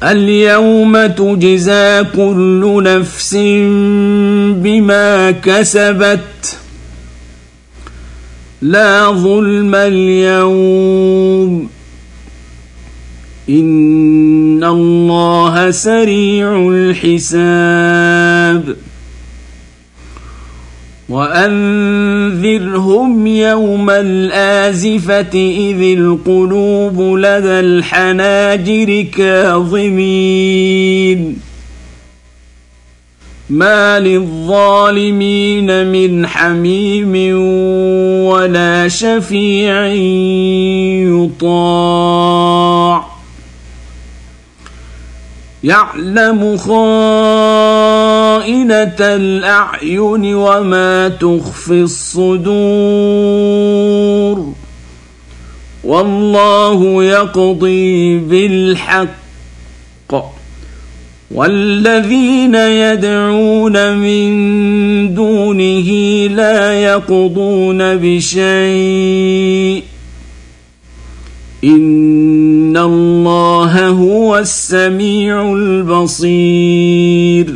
اليوم تجزى كل نفس بما كسبت لا ظلم اليوم إن الله سريع الحساب وأنذرهم يوم الآزفة إذ القلوب لدى الحناجر كاظمين ما للظالمين من حميم ولا شفيع يطاع يعلم خائنة الأعين وما تخفي الصدور والله يقضي بالحق والذين يدعون من دونه لا يقضون بشيء إن الله هو السميع البصير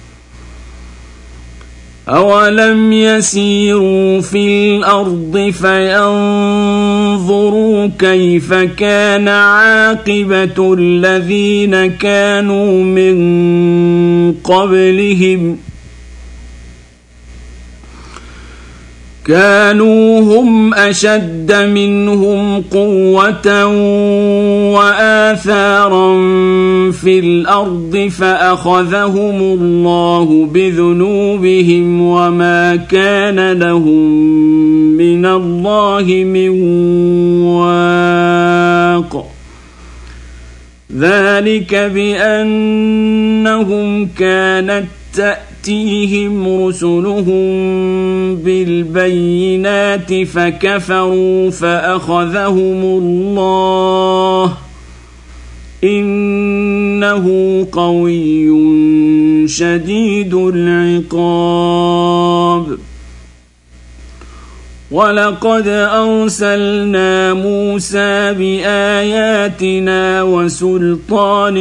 أولم يسيروا في الأرض فينظروا كيف كان عاقبة الذين كانوا من قبلهم كانوا هم أشد منهم قوة وآثارا في الأرض فأخذهم الله بذنوبهم وما كان لهم من الله من واق ذلك بأنهم كانت تأتيهم رسلهم بالبينات فكفروا فأخذهم الله إنه قوي شديد العقاب ولقد أرسلنا موسى بآياتنا وسلطان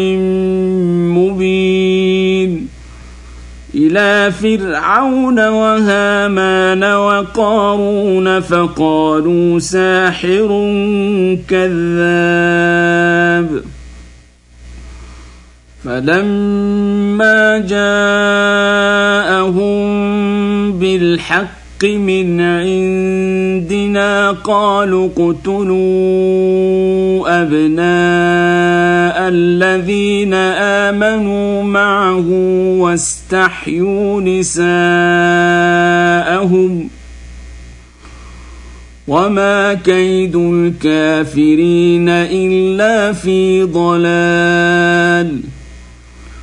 مبين إلى فرعون وهامان وقارون فقالوا ساحر كذاب فلما جاءهم بالحق من عندنا قالوا اقتلوا أبناء الذين آمنوا معه واستحيوا نساءهم وما كيد الكافرين إلا في ضلال